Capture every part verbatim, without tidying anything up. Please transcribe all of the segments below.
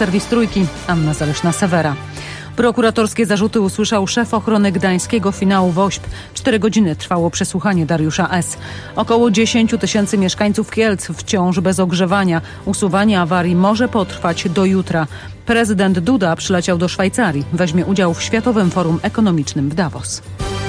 serwis Trójki. Anna Zaleszna-Sewera. Prokuratorskie zarzuty usłyszał szef ochrony gdańskiego finału WOŚP. Cztery godziny trwało przesłuchanie Dariusza S. Około dziesięć tysięcy mieszkańców Kielc wciąż bez ogrzewania. Usuwanie awarii może potrwać do jutra. Prezydent Duda przyleciał do Szwajcarii. Weźmie udział w Światowym Forum Ekonomicznym w Davos.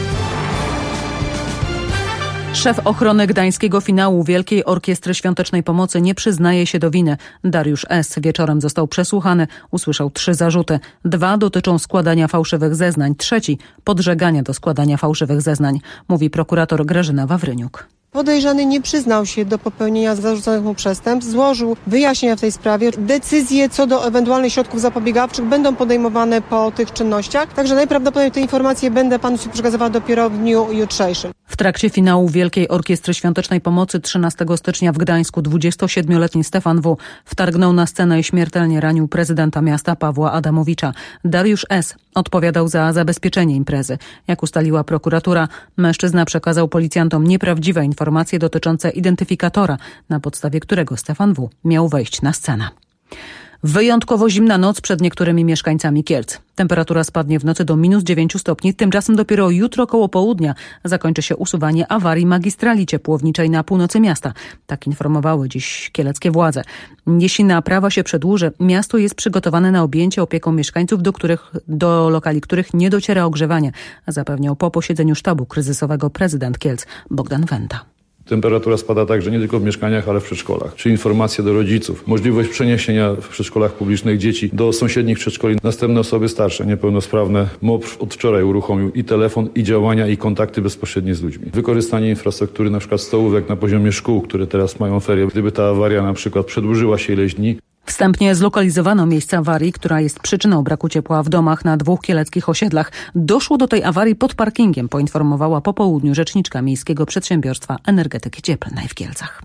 Szef ochrony gdańskiego finału Wielkiej Orkiestry Świątecznej Pomocy nie przyznaje się do winy. Dariusz S. wieczorem został przesłuchany. Usłyszał trzy zarzuty. Dwa dotyczą składania fałszywych zeznań. Trzeci podżegania do składania fałszywych zeznań, mówi prokurator Grażyna Wawryniuk. Podejrzany nie przyznał się do popełnienia zarzucanych mu przestępstw, złożył wyjaśnienia w tej sprawie. Decyzje co do ewentualnych środków zapobiegawczych będą podejmowane po tych czynnościach. Także najprawdopodobniej te informacje będę panu przekazywała dopiero w dniu jutrzejszym. W trakcie finału Wielkiej Orkiestry Świątecznej Pomocy trzynastego stycznia w Gdańsku dwudziestosiedmioletni Stefan W. wtargnął na scenę i śmiertelnie ranił prezydenta miasta Pawła Adamowicza. Dariusz S. odpowiadał za zabezpieczenie imprezy. Jak ustaliła prokuratura, mężczyzna przekazał policjantom nieprawdziwe informacje dotyczące identyfikatora, na podstawie którego Stefan W. miał wejść na scenę. Wyjątkowo zimna noc przed niektórymi mieszkańcami Kielc. Temperatura spadnie w nocy do minus dziewięć stopni. Tymczasem dopiero jutro koło południa zakończy się usuwanie awarii magistrali ciepłowniczej na północy miasta. Tak informowały dziś kieleckie władze. Jeśli naprawa się przedłuży, miasto jest przygotowane na objęcie opieką mieszkańców, do których, do lokali których nie dociera ogrzewanie, zapewniał po posiedzeniu sztabu kryzysowego prezydent Kielc Bogdan Wenda. Temperatura spada także nie tylko w mieszkaniach, ale w przedszkolach. Czy informacje do rodziców, możliwość przeniesienia w przedszkolach publicznych dzieci do sąsiednich przedszkoli. Następne osoby starsze, niepełnosprawne. M O P od wczoraj uruchomił i telefon, i działania, i kontakty bezpośrednie z ludźmi. Wykorzystanie infrastruktury, na przykład stołówek na poziomie szkół, które teraz mają ferie. Gdyby ta awaria na przykład przedłużyła się ileś dni. Wstępnie zlokalizowano miejsce awarii, która jest przyczyną braku ciepła w domach na dwóch kieleckich osiedlach. Doszło do tej awarii pod parkingiem, poinformowała po południu rzeczniczka Miejskiego Przedsiębiorstwa Energetyki Cieplnej w Kielcach.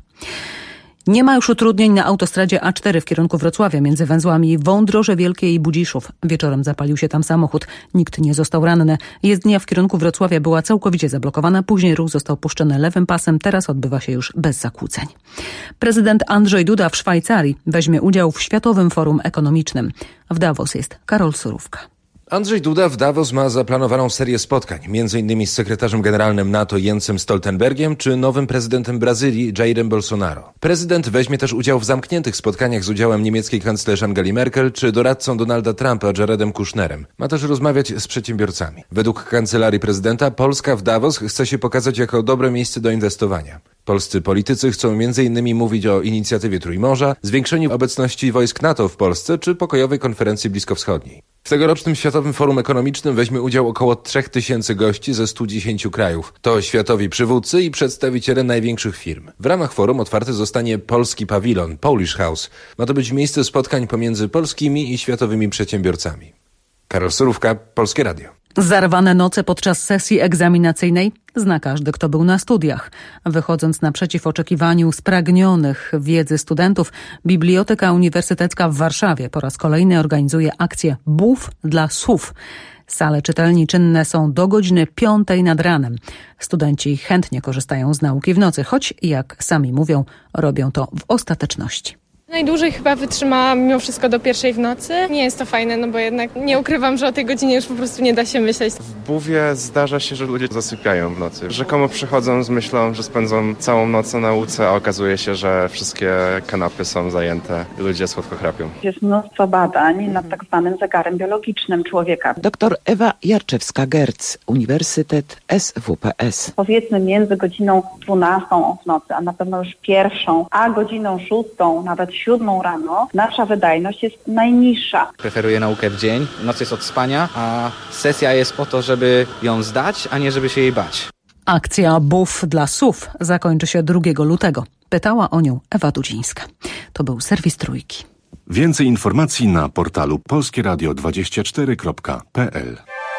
Nie ma już utrudnień na autostradzie A cztery w kierunku Wrocławia między węzłami Wądroże Wielkie i Budziszów. Wieczorem zapalił się tam samochód. Nikt nie został ranny. Jezdnia w kierunku Wrocławia była całkowicie zablokowana. Później ruch został puszczony lewym pasem. Teraz odbywa się już bez zakłóceń. Prezydent Andrzej Duda w Szwajcarii weźmie udział w Światowym Forum Ekonomicznym. W Davos jest Karol Surówka. Andrzej Duda w Davos ma zaplanowaną serię spotkań, między innymi z sekretarzem generalnym NATO Jensem Stoltenbergiem czy nowym prezydentem Brazylii Jairem Bolsonaro. Prezydent weźmie też udział w zamkniętych spotkaniach z udziałem niemieckiej kanclerz Angeli Merkel czy doradcą Donalda Trumpa Jaredem Kushnerem. Ma też rozmawiać z przedsiębiorcami. Według kancelarii prezydenta Polska w Davos chce się pokazać jako dobre miejsce do inwestowania. Polscy politycy chcą między innymi mówić o inicjatywie Trójmorza, zwiększeniu obecności wojsk NATO w Polsce czy pokojowej konferencji bliskowschodniej. W tegorocznym Światowym Forum Ekonomicznym weźmie udział około trzech tysięcy gości ze stu dziesięciu krajów. To światowi przywódcy i przedstawiciele największych firm. W ramach forum otwarty zostanie polski pawilon, Polish House. Ma to być miejsce spotkań pomiędzy polskimi i światowymi przedsiębiorcami. Karol Surówka, Polskie Radio. Zarwane noce podczas sesji egzaminacyjnej zna każdy, kto był na studiach. Wychodząc naprzeciw oczekiwaniu spragnionych wiedzy studentów, Biblioteka Uniwersytecka w Warszawie po raz kolejny organizuje akcję B U F dla S U W. Sale czytelni czynne są do godziny piątej nad ranem. Studenci chętnie korzystają z nauki w nocy, choć jak sami mówią, robią to w ostateczności. Najdłużej chyba wytrzymałam mimo wszystko do pierwszej w nocy. Nie jest to fajne, no bo jednak nie ukrywam, że o tej godzinie już po prostu nie da się myśleć. W B U W-ie zdarza się, że ludzie zasypiają w nocy. Rzekomo przychodzą z myślą, że spędzą całą noc na nauce, a okazuje się, że wszystkie kanapy są zajęte i ludzie słodko chrapią. Jest mnóstwo badań nad tak zwanym zegarem biologicznym człowieka. Doktor Ewa Jarczewska-Gerc, Uniwersytet S W P S. Powiedzmy między godziną dwunastą w nocy, a na pewno już pierwszą, a godziną szóstą, nawet siódmą rano, nasza wydajność jest najniższa. Preferuję naukę w dzień, noc jest od spania, a sesja jest po to, żeby ją zdać, a nie żeby się jej bać. Akcja B U F dla S U W zakończy się drugiego lutego. Pytała o nią Ewa Dudzińska. To był serwis Trójki. Więcej informacji na portalu polskie radio dwadzieścia cztery kropka p l.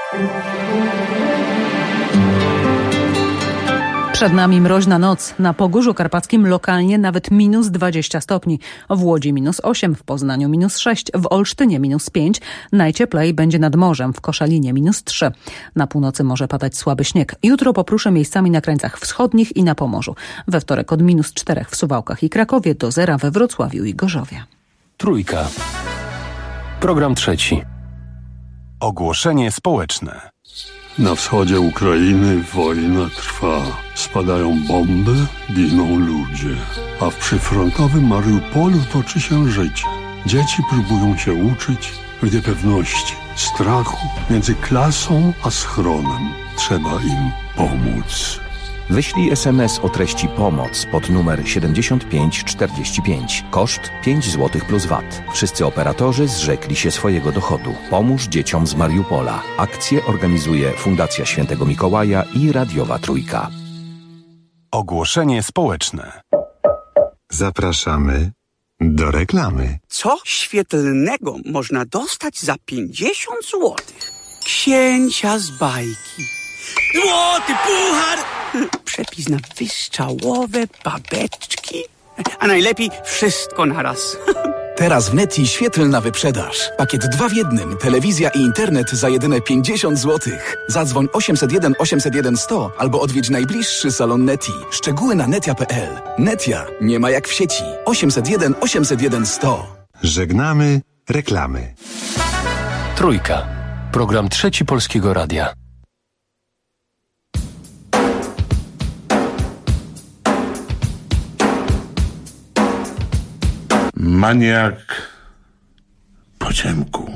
Przed nami mroźna noc. Na Pogórzu Karpackim lokalnie nawet minus dwadzieścia stopni. W Łodzi minus osiem, w Poznaniu minus sześć, w Olsztynie minus pięć. Najcieplej będzie nad morzem, w Koszalinie minus trzy. Na północy może padać słaby śnieg. Jutro poprusze miejscami na krańcach wschodnich i na Pomorzu. We wtorek od minus czterech w Suwałkach i Krakowie do zera we Wrocławiu i Gorzowie. Trójka. Program trzeci. Ogłoszenie społeczne. Na wschodzie Ukrainy wojna trwa. Spadają bomby, giną ludzie. A w przyfrontowym Mariupolu toczy się życie. Dzieci próbują się uczyć w niepewności, strachu między klasą a schronem. Trzeba im pomóc. Wyślij es em es o treści pomoc pod numer siedemdziesiąt pięć czterdzieści pięć. Koszt pięć złotych plus V A T. Wszyscy operatorzy zrzekli się swojego dochodu. Pomóż dzieciom z Mariupola. Akcję organizuje Fundacja Świętego Mikołaja i Radiowa Trójka. Ogłoszenie społeczne. Zapraszamy do reklamy. Co świetlnego można dostać za pięćdziesiąt złotych? Księcia z bajki. Złoty puchar! Przepis na wystrzałowe babeczki. A najlepiej wszystko naraz. Teraz w Neti świetlna wyprzedaż. Pakiet dwa w jednym. Telewizja i internet za jedyne pięćdziesiąt złotych. Zadzwoń osiemset jeden osiemset jeden sto albo odwiedź najbliższy salon Neti. Szczegóły na netia kropka pe el. Netia nie ma jak w sieci. osiemset jeden osiemset jeden sto. Żegnamy reklamy. Trójka. Program trzeci Polskiego Radia. Maniak po ciemku.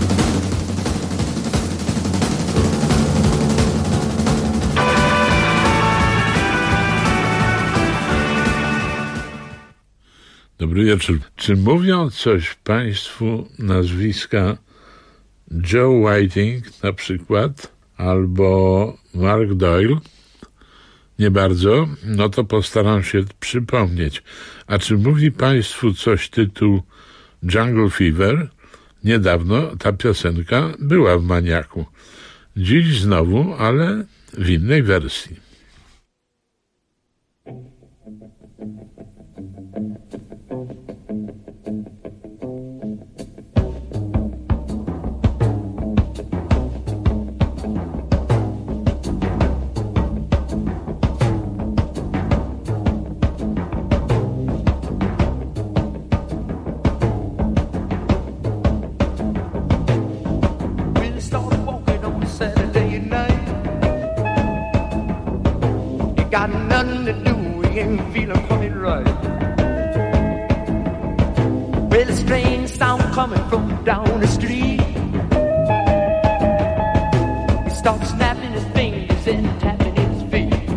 Dobry wieczór. Czy mówią coś Państwu nazwiska Joe Whiting na przykład albo Mark Doyle? Nie bardzo? No to postaram się przypomnieć. A czy mówi Państwu coś tytuł Jungle Fever? Niedawno ta piosenka była w Maniaku. Dziś znowu, ale w innej wersji. Got nothing to do, we ain't feeling quite right. Well, a strange sound coming from down the street. He starts snapping his fingers and tapping his feet.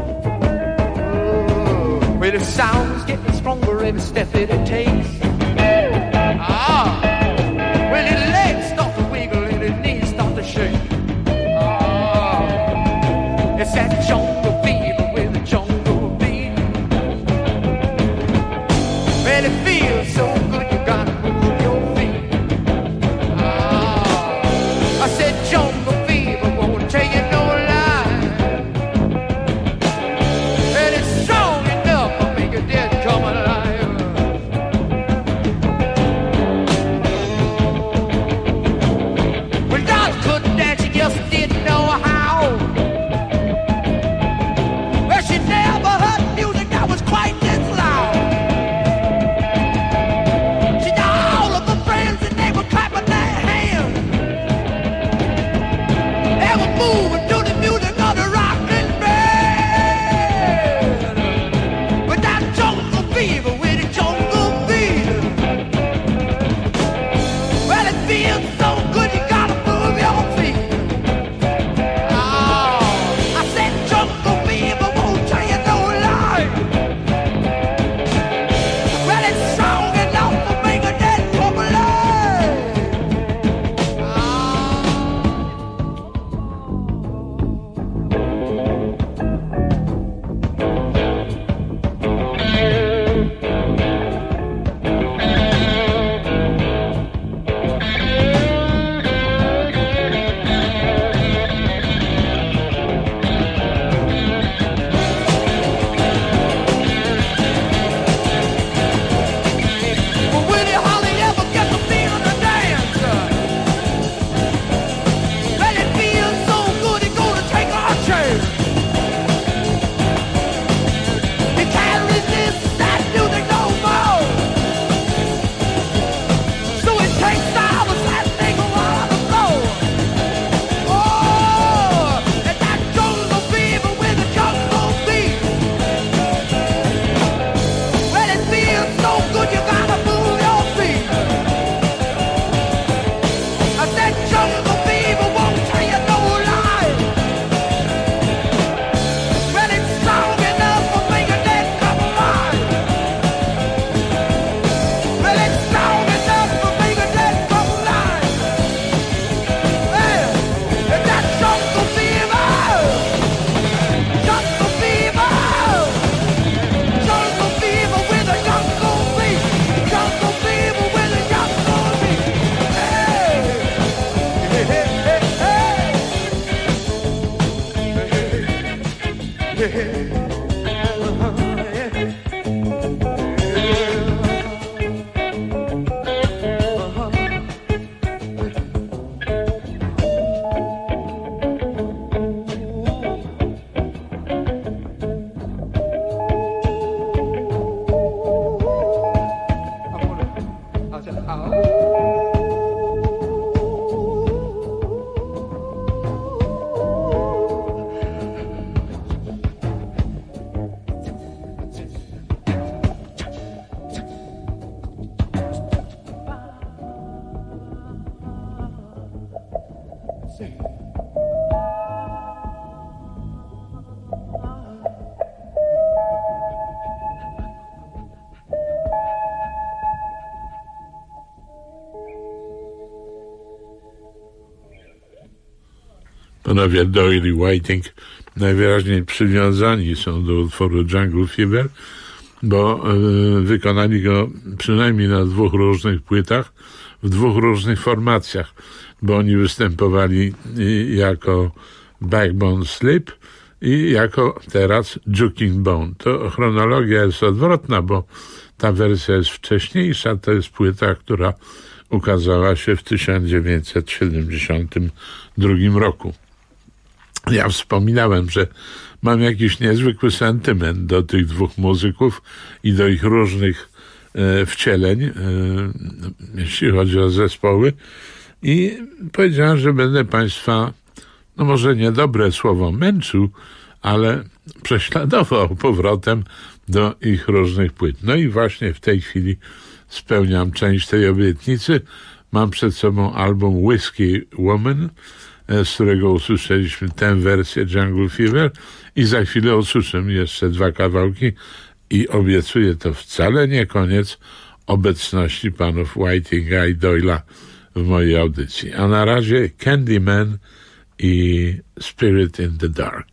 Oh, well, the sound's getting stronger every step that it takes. Ah, well, his legs start to wiggle and his knees start to shake. Ah, it's that jungle fever. It feels so good, you gotta move your feet. Oh, I said jungle fever won't tell you no lie. And it's strong enough to make a dead come alive. Panowie Doyle i Whiting najwyraźniej przywiązani są do utworu Jungle Fever, bo y, wykonali go przynajmniej na dwóch różnych płytach, w dwóch różnych formacjach, bo oni występowali y, jako Backbone Slip i jako teraz Juking Bone. To chronologia jest odwrotna, bo ta wersja jest wcześniejsza, to jest płyta, która ukazała się w tysiąc dziewięćset siedemdziesiątym drugim roku. Ja wspominałem, że mam jakiś niezwykły sentyment do tych dwóch muzyków i do ich różnych e, wcieleń, e, jeśli chodzi o zespoły. I powiedziałem, że będę Państwa, no może niedobre słowo męczył, ale prześladował powrotem do ich różnych płyt. No i właśnie w tej chwili spełniam część tej obietnicy. Mam przed sobą album Whiskey Woman, z którego usłyszeliśmy tę wersję Jungle Fever i za chwilę usłyszymy jeszcze dwa kawałki i obiecuję, to wcale nie koniec obecności panów Whitinga i Doyla w mojej audycji. A na razie Candyman i Spirit in the Dark.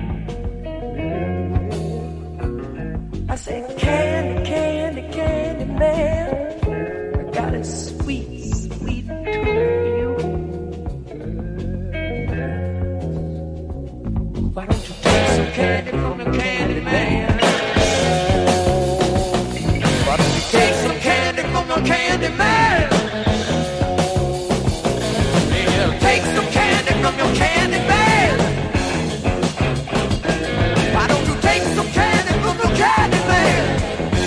I said, candy, candy, candy. man. I got a sweet, sweet tune for you. Why don't you take some candy from the candy man? Why don't you take some candy from the candy man? Yeah, take some candy from your candy man. Why don't you take some candy from your candy man?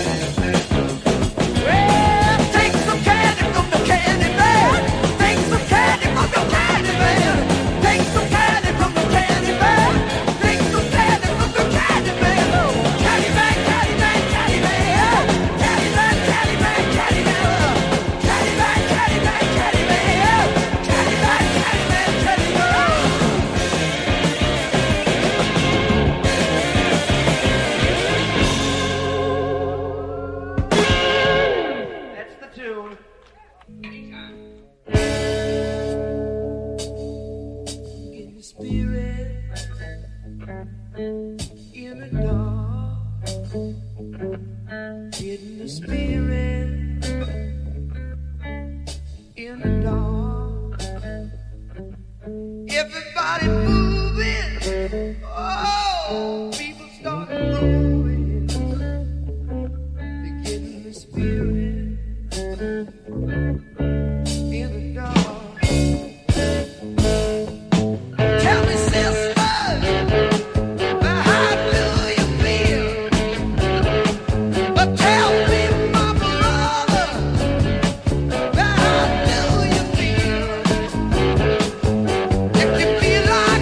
Well, take some candy from the candy man. Take some candy from your candy man. Take some candy from the candy man. Take some candy from the candy man. Candy man, candy man, candy man. Candy man, candy man, candy man. Candy man, candy man, candy man. Candy man, candy man, candy man. That's the tune. In the spirit, in the dark, in the spirit, in the dark. Everybody moving, oh, people start moving. They get in the spirit, in the dark. Tell me, sisters, how do you feel? But tell me, my brother, how do you feel? If you feel like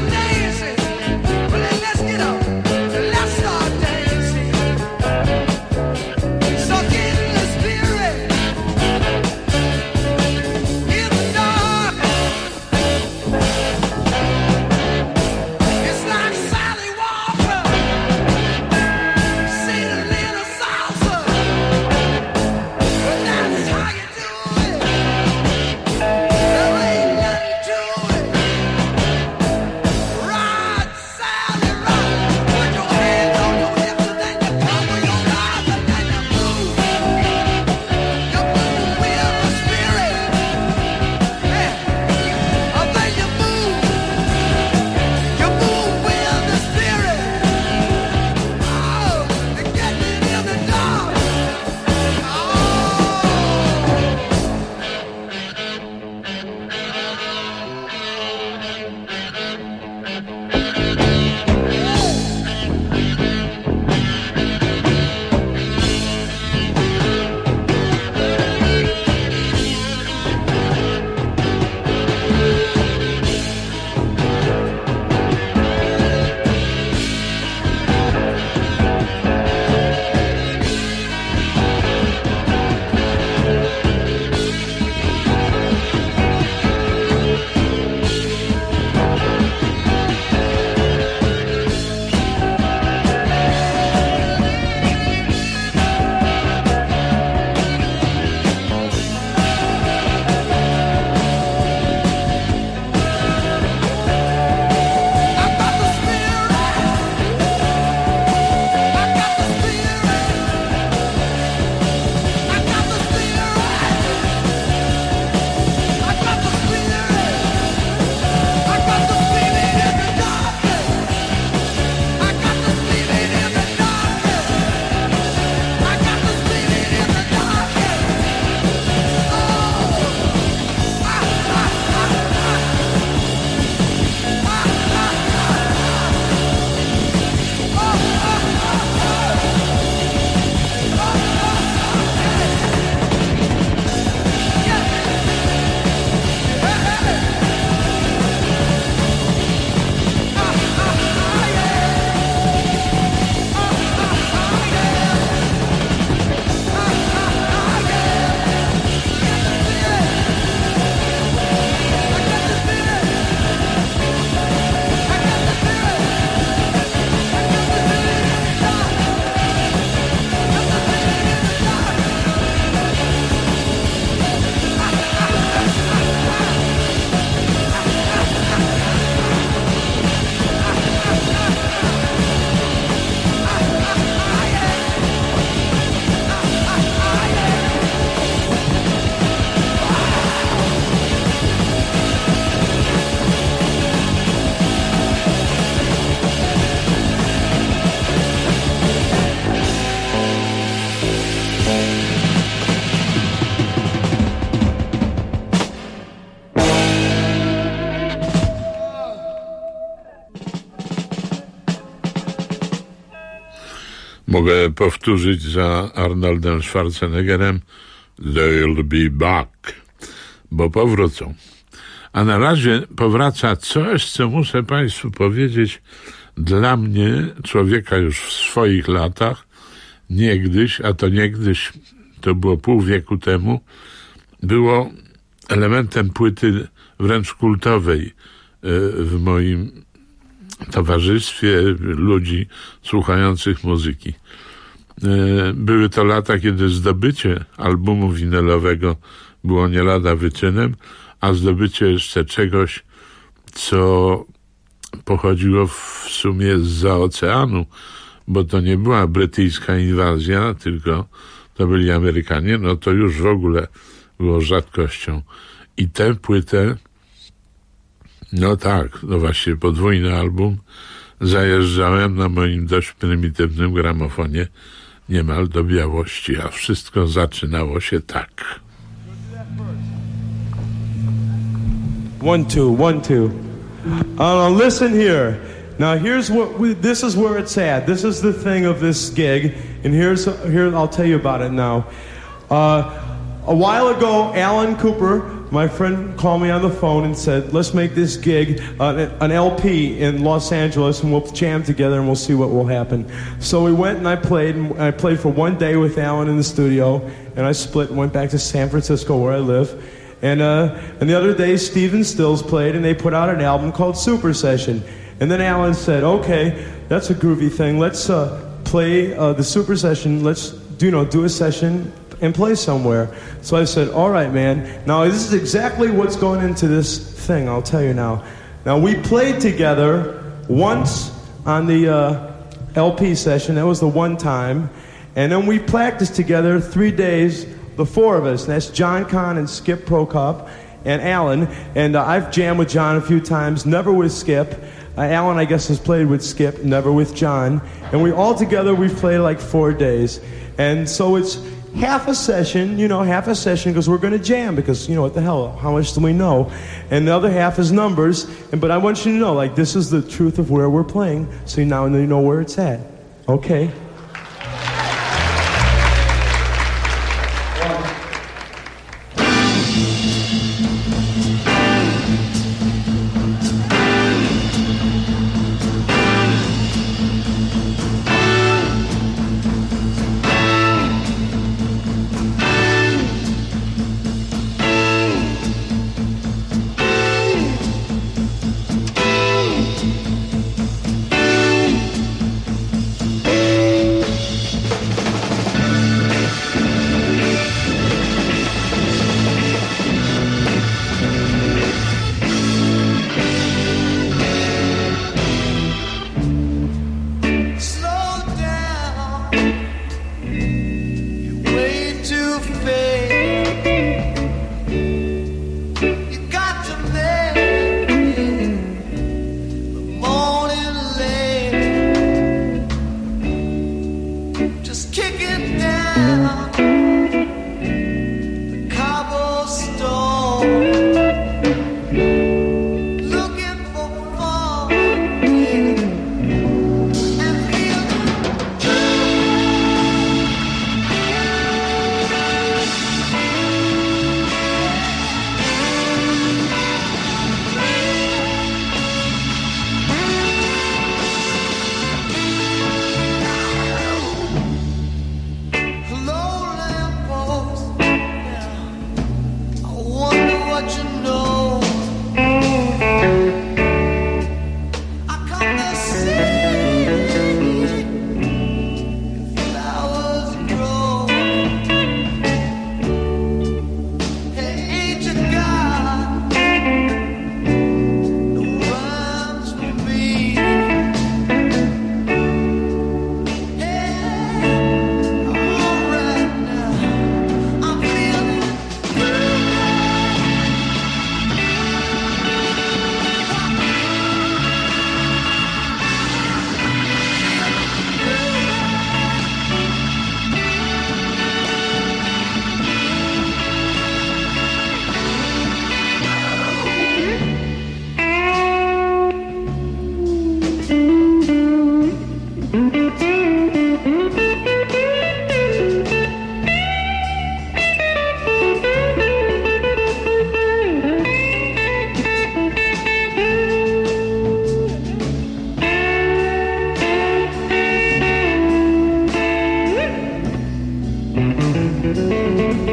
mogę powtórzyć za Arnoldem Schwarzeneggerem "They'll be back", bo powrócą. A na razie powraca coś, co muszę Państwu powiedzieć, dla mnie, człowieka już w swoich latach, niegdyś, a to niegdyś, to było pół wieku temu, było elementem płyty wręcz kultowej w moim towarzystwie ludzi słuchających muzyki. Były to lata, kiedy zdobycie albumu winylowego było nie lada wyczynem, a zdobycie jeszcze czegoś, co pochodziło w sumie zza oceanu, bo to nie była brytyjska inwazja, tylko to byli Amerykanie, no to już w ogóle było rzadkością. I tę płytę, no tak, no właśnie podwójny album, zajeżdżałem na moim dość prymitywnym gramofonie niemal do białości, a wszystko zaczynało się tak. One, two, one, two. Uh, listen here. Now here's what we, this is where it's at. This is the thing of this gig, and here's here I'll tell you about it now. Uh, a while ago, Alan Cooper, my friend, called me on the phone and said, "Let's make this gig uh, an L P in Los Angeles, and we'll jam together, and we'll see what will happen." So we went and I played, and I played for one day with Alan in the studio, and I split and went back to San Francisco where I live. And uh, and the other day, Stephen Stills played, and they put out an album called Super Session. And then Alan said, "Okay, that's a groovy thing. Let's uh, play uh, the Super Session. Let's do, you know, do a session and play somewhere." So I said, "All right, man. Now this is exactly what's going into this thing. I'll tell you now. Now we played together once on the uh, L P session. That was the one time, and then we practiced together three days." The four of us, and that's John Conn and Skip Prokop and Alan, and uh, I've jammed with John a few times, never with Skip. Uh, Alan, I guess, has played with Skip, never with John, and we all together, we've played like four days, and so it's half a session, you know, half a session, because we're going to jam, because, you know, what the hell, how much do we know? And the other half is numbers, and but I want you to know, like, this is the truth of where we're playing, so now you know where it's at. Okay?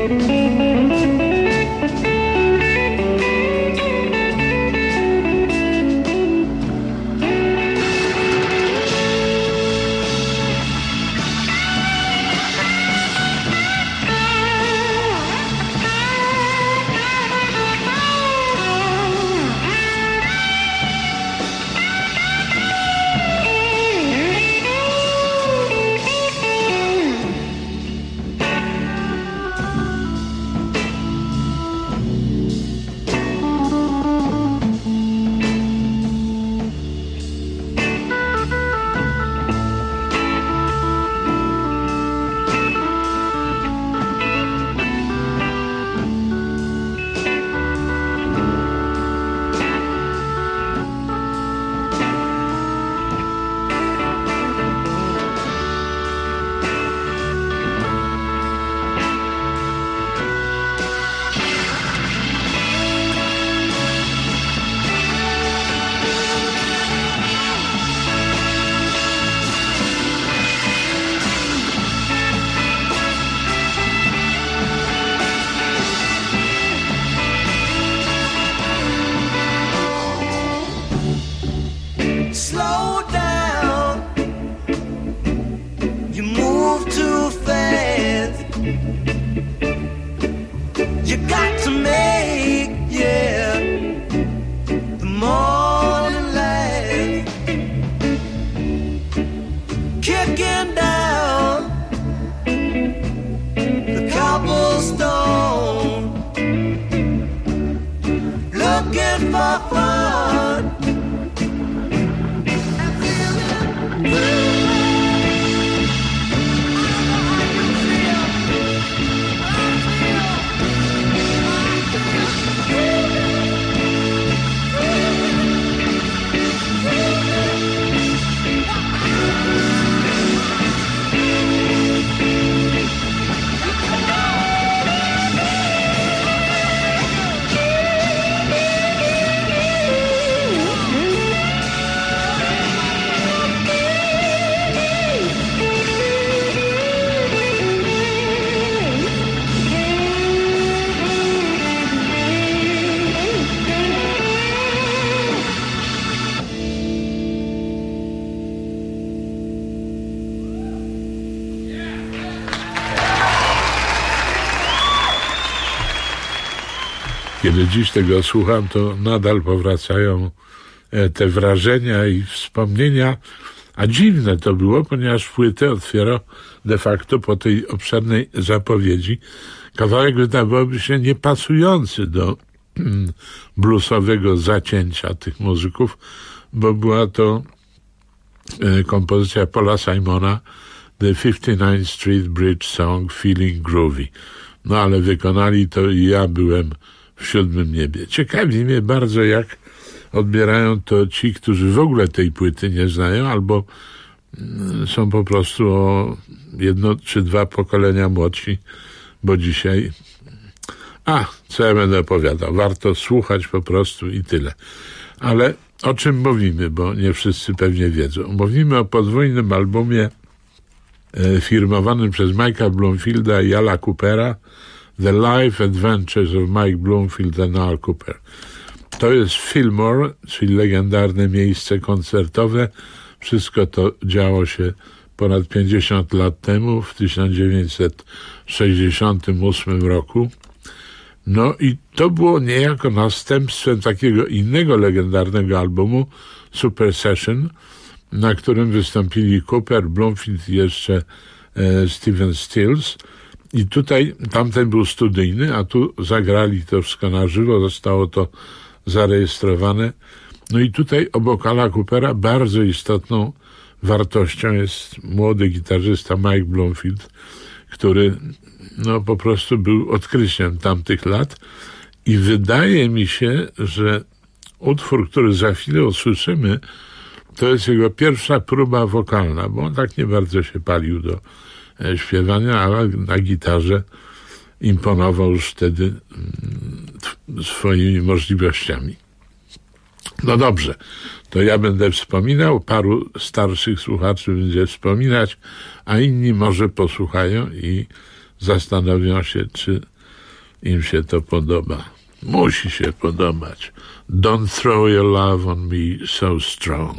Kiedy dziś tego słucham, to nadal powracają te wrażenia i wspomnienia, a dziwne to było, ponieważ płytę otwierał de facto po tej obszernej zapowiedzi kawałek wydawałoby się niepasujący do bluesowego zacięcia tych muzyków, bo była to kompozycja Paula Simona, The fifty-ninth Street Bridge Song Feeling Groovy. No ale wykonali to i ja byłem w siódmym niebie. Ciekawi mnie bardzo, jak odbierają to ci, którzy w ogóle tej płyty nie znają, albo są po prostu o jedno czy dwa pokolenia młodsi, bo dzisiaj... A, co ja będę opowiadał? Warto słuchać po prostu i tyle. Ale o czym mówimy, bo nie wszyscy pewnie wiedzą. Mówimy o podwójnym albumie e, firmowanym przez Mike'a Bloomfielda i Ala Coopera, The Life Adventures of Mike Bloomfield and Al Cooper. To jest Fillmore, czyli legendarne miejsce koncertowe. Wszystko to działo się ponad pięćdziesiąt lat temu, w tysiąc dziewięćset sześćdziesiątym ósmym roku. No i to było niejako następstwem takiego innego legendarnego albumu, Super Session, na którym wystąpili Cooper, Bloomfield i jeszcze e, Stephen Stills. I tutaj, tamten był studyjny, a tu zagrali to wszystko na żywo, zostało to zarejestrowane. No i tutaj obok Ala Coopera bardzo istotną wartością jest młody gitarzysta Mike Bloomfield, który no po prostu był odkryciem tamtych lat i wydaje mi się, że utwór, który za chwilę usłyszymy, to jest jego pierwsza próba wokalna, bo on tak nie bardzo się palił do śpiewania, ale na gitarze imponował już wtedy swoimi możliwościami. No dobrze, to ja będę wspominał, paru starszych słuchaczy będzie wspominać, a inni może posłuchają i zastanowią się, czy im się to podoba. Musi się podobać. Don't throw your love on me so strong.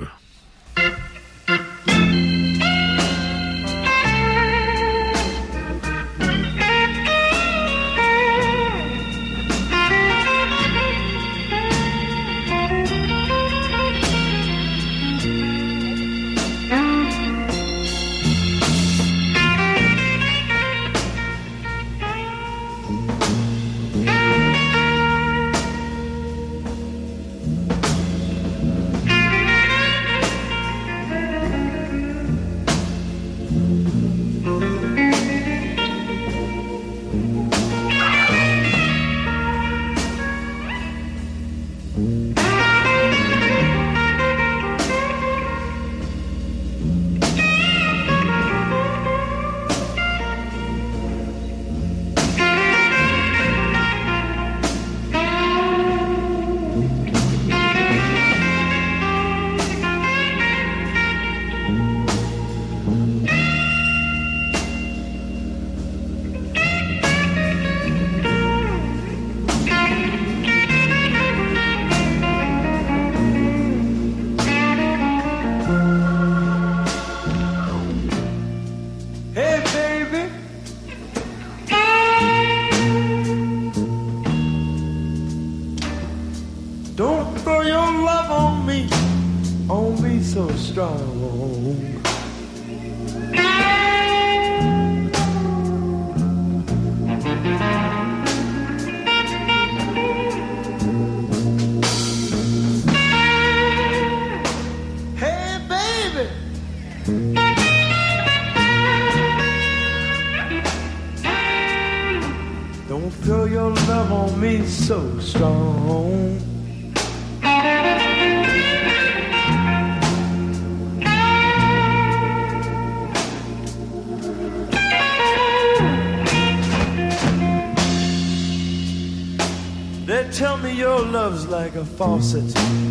Tell me your love's like a faucet.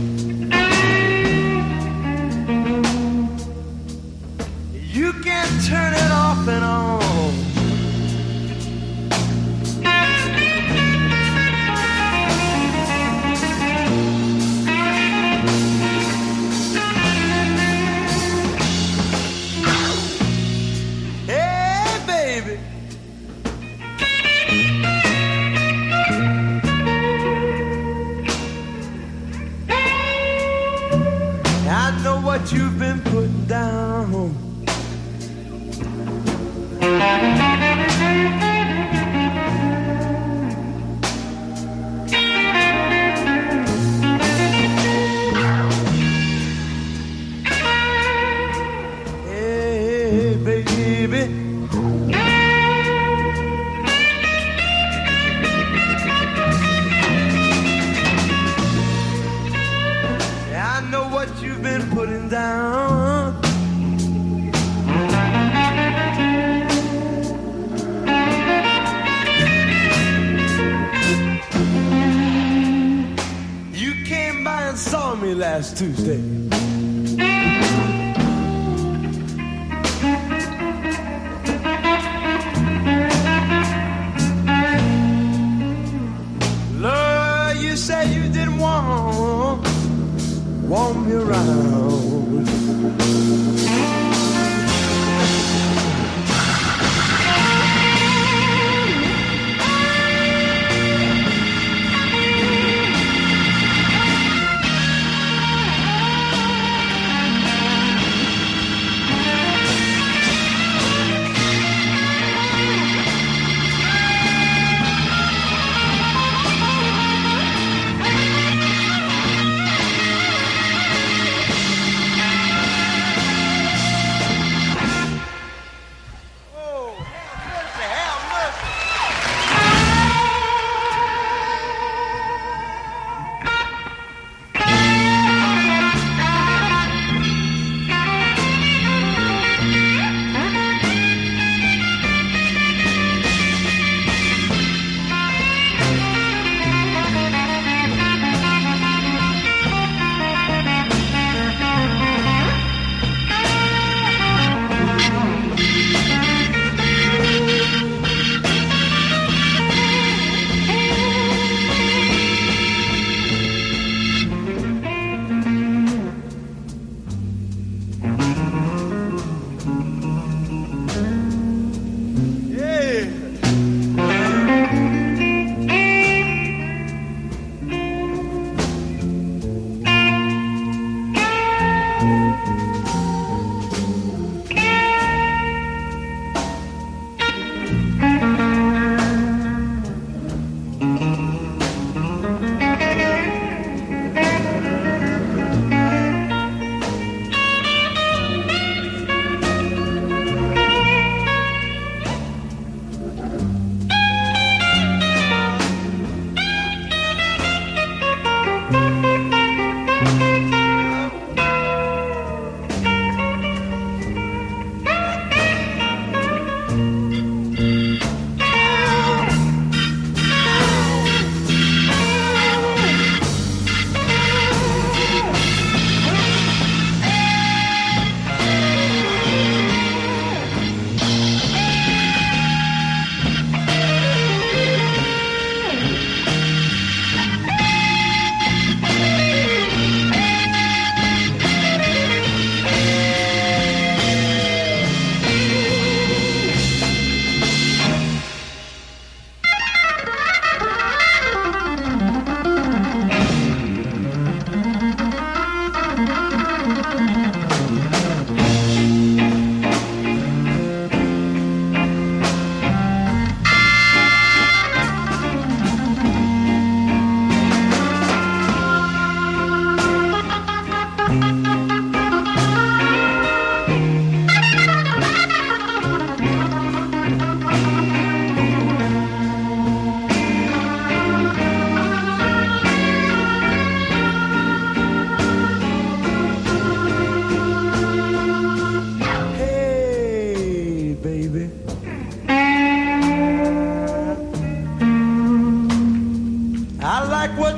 You can turn it off and on. Hey, baby. What you've been putting down. Hey, baby. I know what you've been putting down. You came by and saw me last Tuesday. Lord, you said you didn't want want me around.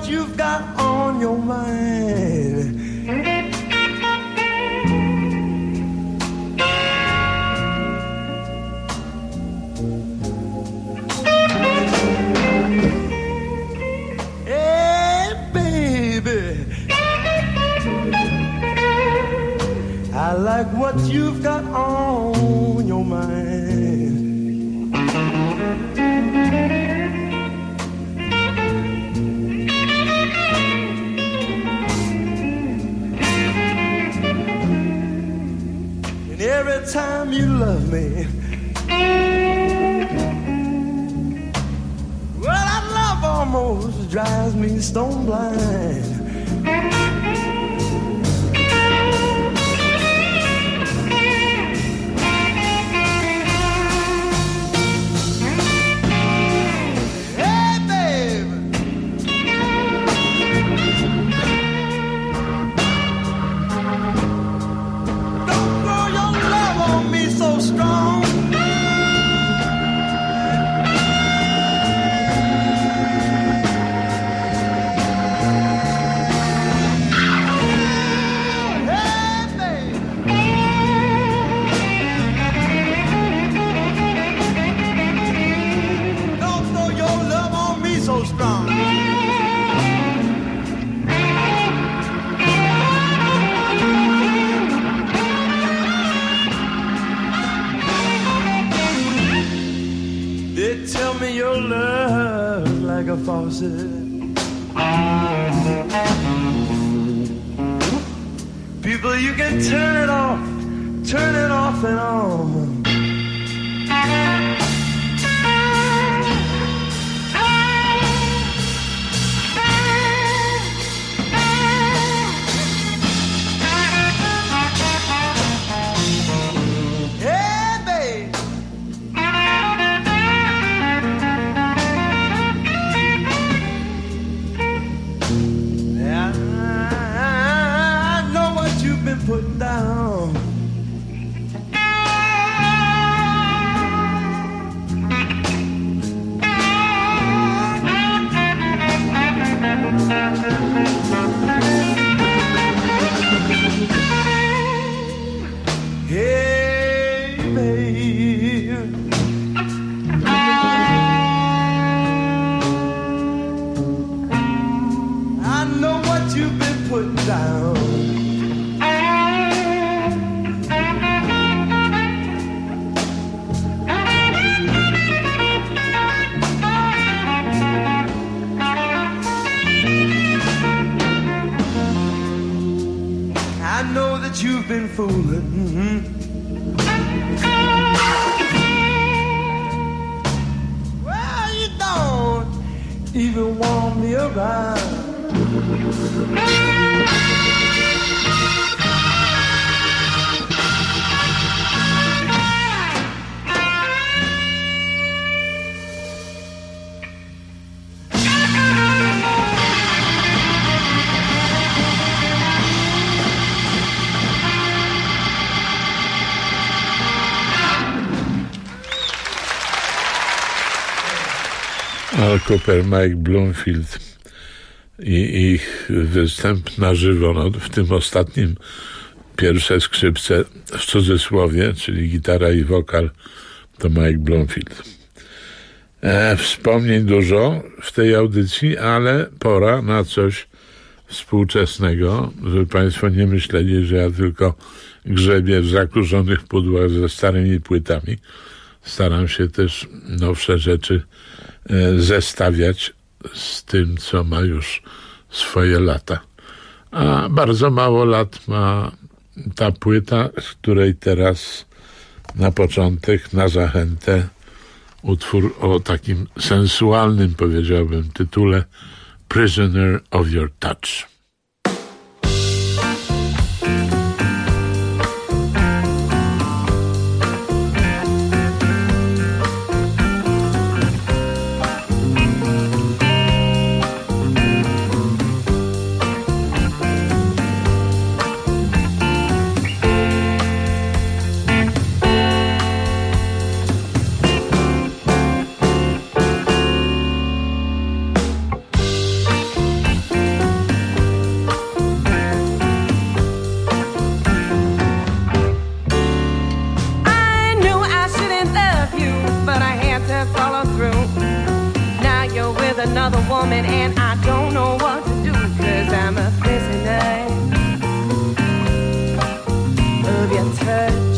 what you've got on your mind. Hey, baby, I like what you've got on your mind. And every time you love me, well, that love almost drives me stone blind. People, you can turn it off, turn it off and on. Put down. Hey, babe, I know what you've been putting down. You've been fooling. Mm-hmm. Well, you don't even want me around. Al Kooper, Mike Bloomfield i ich występ na żywo, no, w tym ostatnim pierwsze skrzypce w cudzysłowie, czyli gitara i wokal, to Mike Bloomfield. E, wspomnień dużo w tej audycji, ale pora na coś współczesnego, żeby Państwo nie myśleli, że ja tylko grzebię w zakurzonych pudłach ze starymi płytami. Staram się też nowsze rzeczy zestawiać z tym, co ma już swoje lata. A bardzo mało lat ma ta płyta, z której teraz na początek, na zachętę, utwór o takim sensualnym, powiedziałbym, tytule Prisoner of Your Touch. another woman and I don't know what to do, 'cause I'm a prisoner of your touch.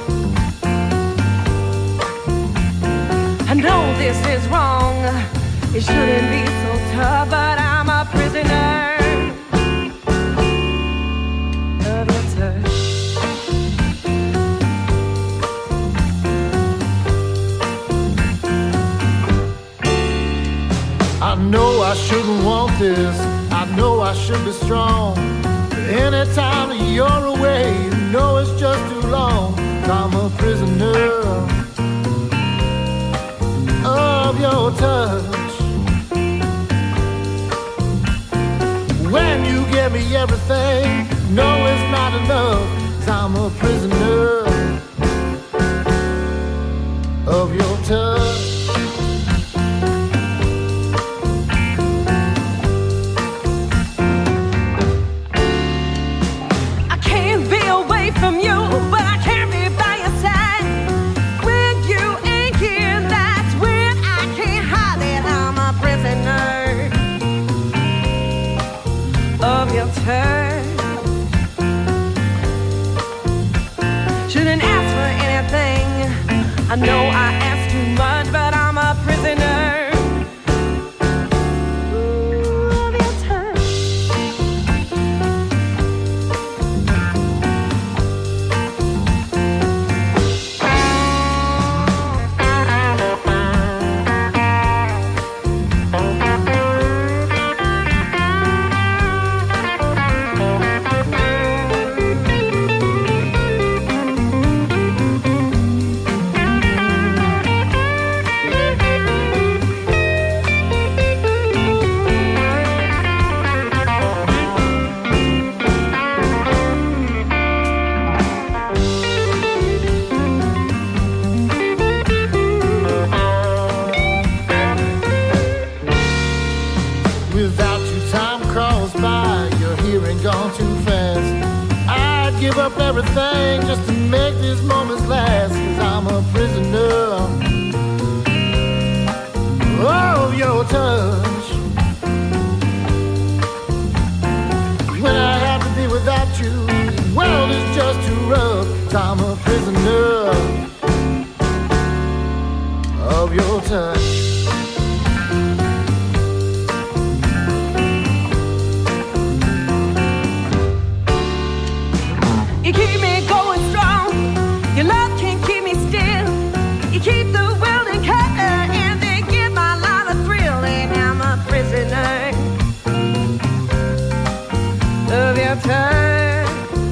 I know this is wrong, it shouldn't be so tough, but I'm a prisoner of your touch. I know I shouldn't want this, I know I should be strong. Anytime that you're away, you know it's just too long. I'm a prisoner of your touch. When you give me everything, no, it's not enough, 'cause I'm a prisoner of your touch. From you, but I can't be by your side. When you ain't here, that's when I can't hide it. I'm a prisoner of your touch. Shouldn't ask for anything, I know I ask too much, but I'm a prisoner. Everything just to make these moments last, 'cause I'm a prisoner of your touch. When I have to be without you, the world is just too rough, 'cause I'm a prisoner of your touch. You keep me going strong, your love can't keep me still. You keep the world in color and they give my life a thrill. And I'm a prisoner of your touch.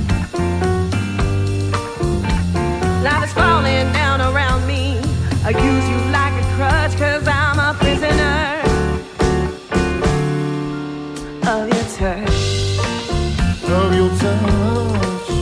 Life is falling down around me, I use you like a crutch, 'cause I'm a prisoner of your touch. Of your touch.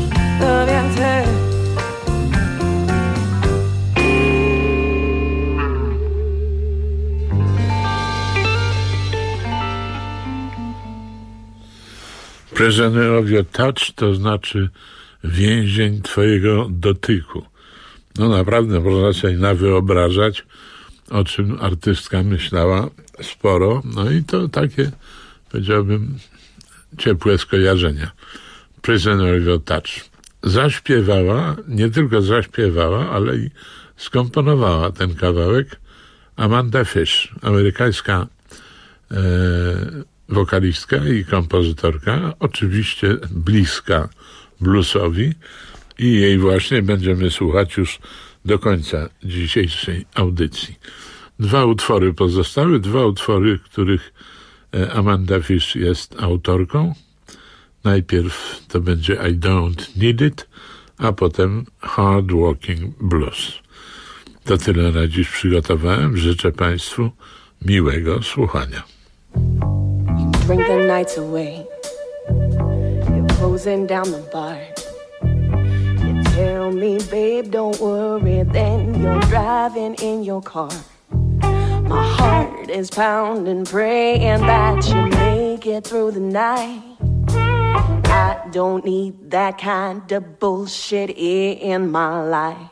Prisoner of your touch to znaczy więzień twojego dotyku. No naprawdę można sobie nawyobrażać, o czym artystka myślała sporo. No i to takie, powiedziałbym, ciepłe skojarzenia. Prisoner of your touch. Zaśpiewała, nie tylko zaśpiewała, ale i skomponowała ten kawałek Amanda Fish, amerykańska e, wokalistka i kompozytorka, oczywiście bliska bluesowi, i jej właśnie będziemy słuchać już do końca dzisiejszej audycji. Dwa utwory pozostały, dwa utwory, których Amanda Fish jest autorką. Najpierw to będzie I Don't Need It, a potem Hard Walking Blues. To tyle na dziś przygotowałem. Życzę Państwu miłego słuchania. You bring the nights away, you're closing down the bar. You tell me, babe, don't worry, then you're driving in your car. My heart is pounding, praying that you make it through the night. I don't need that kind of bullshit in my life.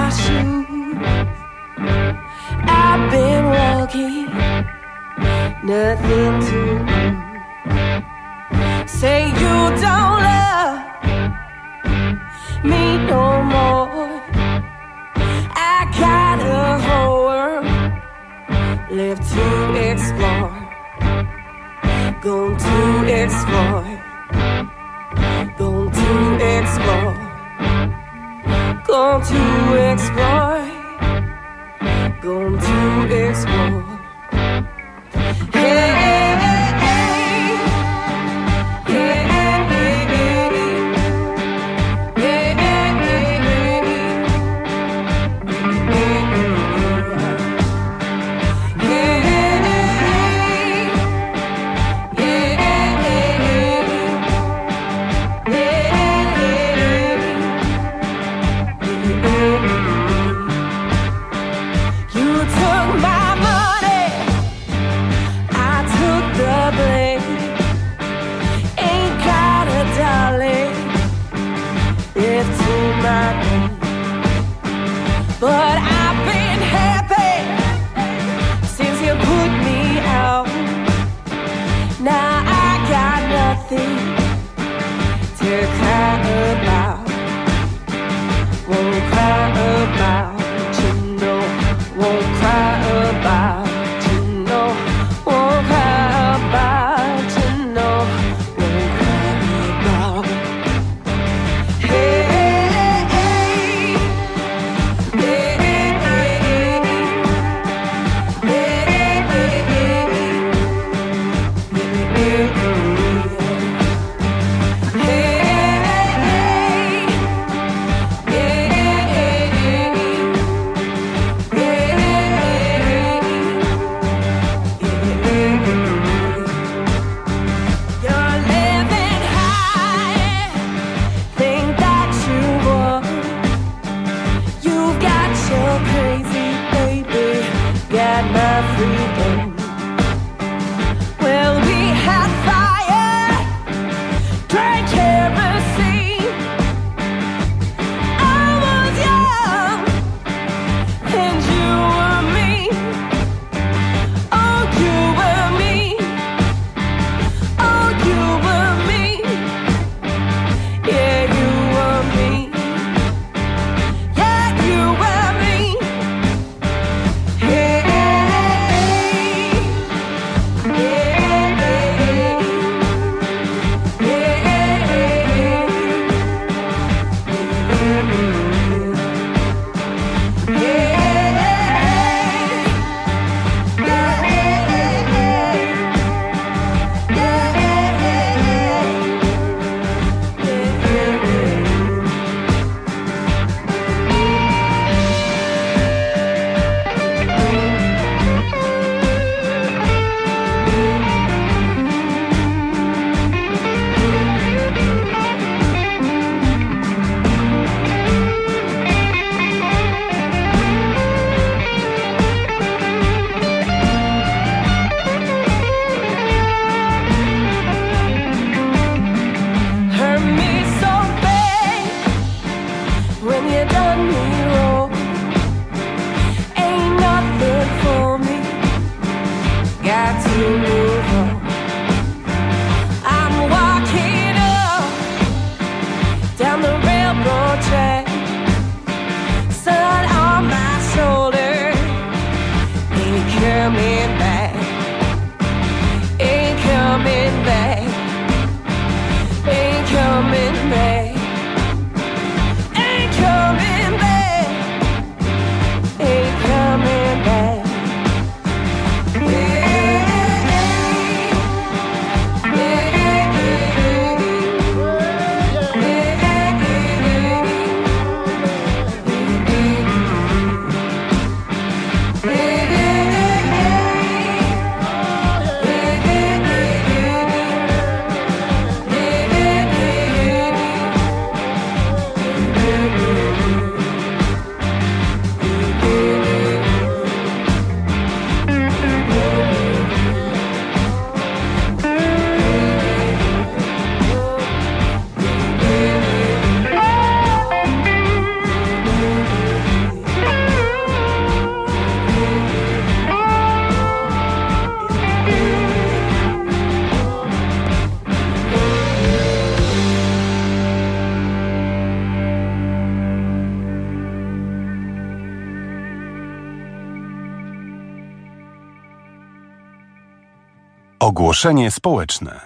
my shoes. I've been walking, nothing to say you don't love me no more. I got a whole world left to explore. Going to explore. Going to explore. Going to explore. Going to explore. Hey, hey, hey. Hey, hey, hey, hey. Hey, hey, hey, hey. Hey, hey, hey. You took my money. Ogłoszenie społeczne.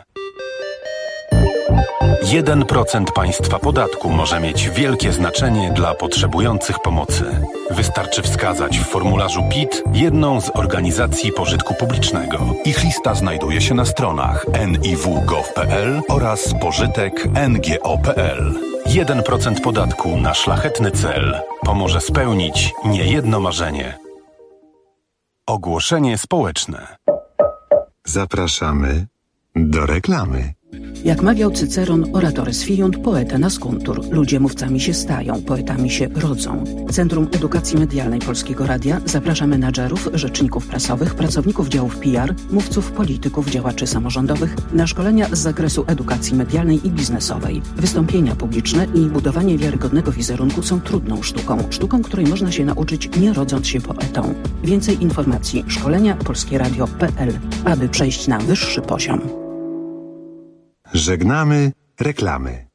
jeden procent państwa podatku może mieć wielkie znaczenie dla potrzebujących pomocy. Wystarczy wskazać w formularzu P I T jedną z organizacji pożytku publicznego. Ich lista znajduje się na stronach en i w kropka gov kropka pe el oraz pożytek kropka en ge o kropka pe el. jeden procent podatku na szlachetny cel pomoże spełnić niejedno marzenie. Ogłoszenie społeczne. Zapraszamy do reklamy. Jak mawiał Cyceron, oratores fiunt, poeta nascuntur. Ludzie mówcami się stają, poetami się rodzą. Centrum Edukacji Medialnej Polskiego Radia zaprasza menadżerów, rzeczników prasowych, pracowników działów P R, mówców, polityków, działaczy samorządowych na szkolenia z zakresu edukacji medialnej i biznesowej. Wystąpienia publiczne i budowanie wiarygodnego wizerunku są trudną sztuką. Sztuką, której można się nauczyć, nie rodząc się poetą. Więcej informacji szkolenia polskieradio kropka pe el, aby przejść na wyższy poziom. Żegnamy reklamy.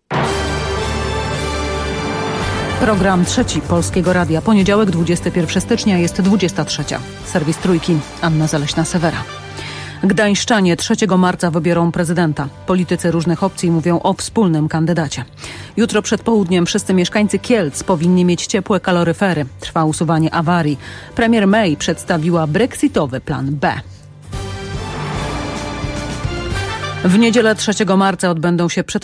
Program trzeci Polskiego Radia. Poniedziałek, dwudziestego pierwszego stycznia, jest dwudziesta trzecia. Serwis Trójki. Anna Zaleśna-Sewera. Gdańszczanie trzeciego marca wybiorą prezydenta. Politycy różnych opcji mówią o wspólnym kandydacie. Jutro przed południem wszyscy mieszkańcy Kielc powinni mieć ciepłe kaloryfery. Trwa usuwanie awarii. Premier May przedstawiła brexitowy plan B. W niedzielę trzeciego marca odbędą się przed